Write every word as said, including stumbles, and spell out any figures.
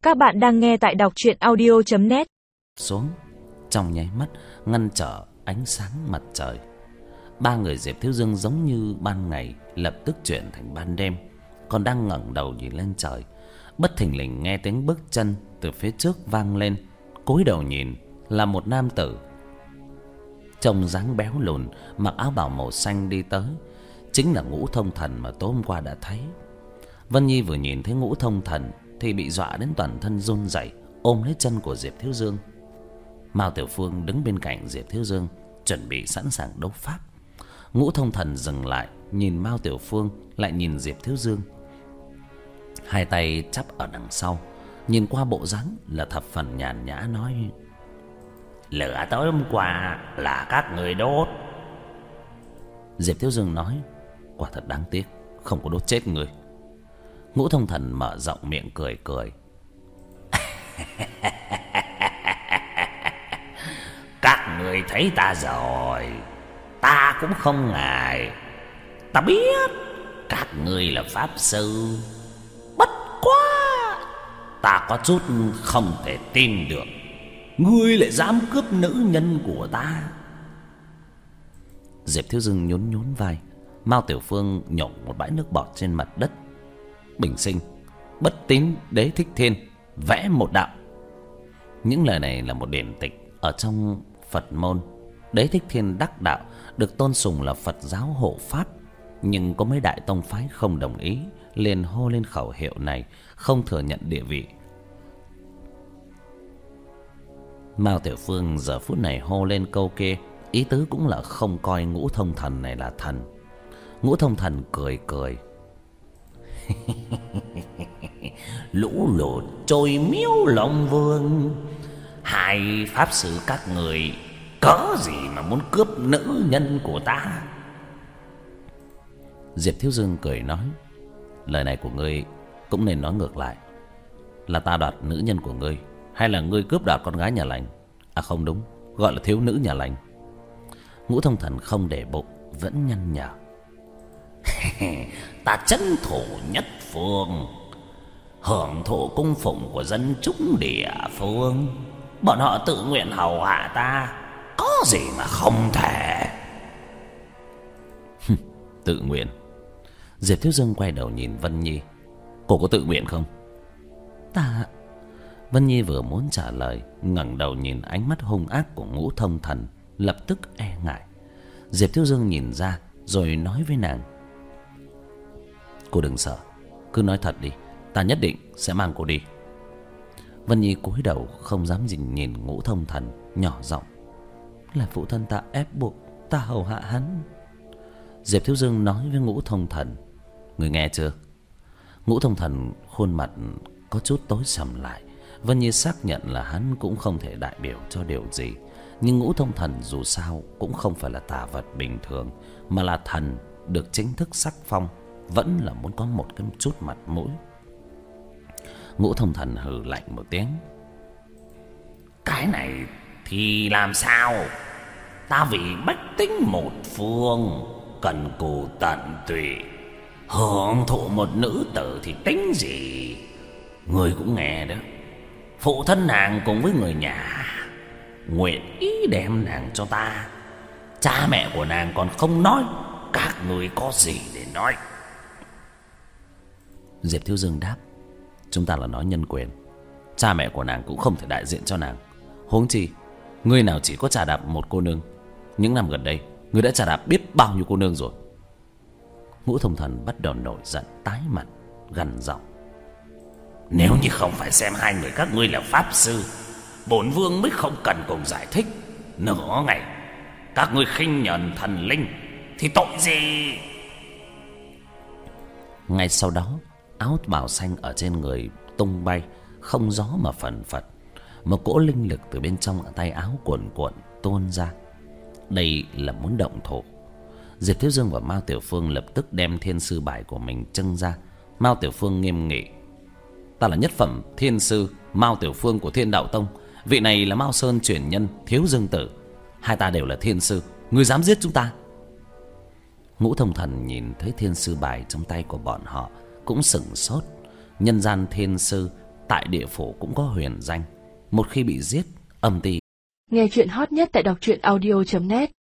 Các bạn đang nghe tại đọc truyện audio chấm net. Xuống trong nháy mắt ngăn trở ánh sáng mặt trời. Ba người Diệp Thiếu Dương giống như ban ngày lập tức chuyển thành ban đêm, còn đang ngẩng đầu nhìn lên trời. Bất thình lình nghe tiếng bước chân từ phía trước vang lên. Cúi đầu nhìn là một nam tử trông dáng béo lùn, mặc áo bào màu xanh đi tới. Chính là Ngũ Thông Thần mà tối hôm qua đã thấy. Vân Nhi vừa nhìn thấy Ngũ Thông Thần thì bị dọa đến toàn thân run rẩy, ôm lấy chân của Diệp Thiếu Dương. Mao Tiểu Phương đứng bên cạnh Diệp Thiếu Dương, chuẩn bị sẵn sàng đấu pháp. Ngũ Thông Thần dừng lại, nhìn Mao Tiểu Phương, lại nhìn Diệp Thiếu Dương. Hai tay chắp ở đằng sau, nhìn qua bộ dáng là thập phần nhàn nhã nói: lửa tối hôm qua là các người đốt. Diệp Thiếu Dương nói: quả thật đáng tiếc, không có đốt chết người. Ngũ Thông Thần mở rộng miệng cười cười. Các người thấy ta rồi, ta cũng không ngại. Ta biết các ngươi là pháp sư, bất quá ta có chút không thể tin được ngươi lại dám cướp nữ nhân của ta. Diệp Thiếu Dương nhún nhún vai. Mao Tiểu Phương nhổ một bãi nước bọt trên mặt đất. Bình sinh, bất tín đế thích thiên, vẽ một đạo. Những lời này là một điển tịch ở trong Phật môn. Đế thích thiên đắc đạo, được tôn sùng là Phật giáo hộ pháp, nhưng có mấy đại tông phái không đồng ý, liền hô lên khẩu hiệu này, không thừa nhận địa vị. Mao Tiểu Phương giờ phút này hô lên câu kia, ý tứ cũng là không coi Ngũ Thông Thần này là thần. Ngũ Thông Thần cười cười. Lũ lụt trôi miếu Long Vương, hai pháp sư các người có gì mà muốn cướp nữ nhân của ta? Diệp Thiếu Dương cười nói: lời này của ngươi cũng nên nói ngược lại. Là ta đoạt nữ nhân của ngươi, hay là ngươi cướp đoạt con gái nhà lành? À không đúng, gọi là thiếu nữ nhà lành. Ngũ Thông Thần không để bụng, vẫn nhăn nhở. Ta trấn thủ nhất phương, hưởng thụ cung phụng của dân chúng địa phương. Bọn họ tự nguyện hầu hạ ta, có gì mà không thể. Tự nguyện? Diệp Thiếu Dương quay đầu nhìn Vân Nhi. Cô có tự nguyện không? Ta... Vân Nhi vừa muốn trả lời, ngẩng đầu nhìn ánh mắt hung ác của Ngũ Thông Thần, lập tức e ngại. Diệp Thiếu Dương nhìn ra rồi nói với nàng: cô đừng sợ, cứ nói thật đi, ta nhất định sẽ mang cô đi. Vân Nhi cúi đầu không dám nhìn nhìn Ngũ Thông Thần, nhỏ giọng: là phụ thân ta ép buộc ta hầu hạ hắn. Diệp Thiếu Dương nói với Ngũ Thông Thần: người nghe chưa? Ngũ Thông Thần khuôn mặt có chút tối sầm lại. Vân Nhi xác nhận là hắn cũng không thể đại biểu cho điều gì, nhưng Ngũ Thông Thần dù sao cũng không phải là tà vật bình thường, mà là thần được chính thức sắc phong, vẫn là muốn có một cái chút mặt mũi. Ngũ Thông Thần hừ lạnh một tiếng: cái này thì làm sao? Ta vì bách tính một phương, cần cù tận tụy, hưởng thụ một nữ tử thì tính gì? Người cũng nghe đó, phụ thân nàng cùng với người nhà nguyện ý đem nàng cho ta. Cha mẹ của nàng còn không nói, các người có gì để nói? Diệp Thiếu Dương đáp: chúng ta là nói nhân quyền, cha mẹ của nàng cũng không thể đại diện cho nàng. Huống chi ngươi nào chỉ có trà đạp một cô nương, những năm gần đây ngươi đã trà đạp biết bao nhiêu cô nương rồi. Ngũ Thông Thần bắt đầu nổi giận, tái mặt, gằn giọng: nếu như không phải xem hai người các ngươi là pháp sư, bổn vương mới không cần cùng giải thích. Nửa ngày các ngươi khinh nhờn thần linh thì tội gì? Ngay sau đó, áo bào xanh ở trên người tung bay, không gió mà phần phật. Một cỗ linh lực từ bên trong tay áo cuồn cuộn tuôn ra. Đây là muốn động thổ. Diệp Thiếu Dương và Mao Tiểu Phương lập tức đem thiên sư bài của mình trưng ra. Mao Tiểu Phương nghiêm nghị: ta là nhất phẩm thiên sư Mao Tiểu Phương của Thiên Đạo Tông, vị này là Mao Sơn truyền nhân Thiếu Dương Tử, hai ta đều là thiên sư, ngươi dám giết chúng ta? Ngũ Thông Thần nhìn thấy thiên sư bài trong tay của bọn họ cũng sửng sốt. Nhân gian thiên sư tại địa phủ cũng có huyền danh. Một khi bị giết, âm ty. Nghe chuyện hot nhất tại đọc truyện audio chấm net.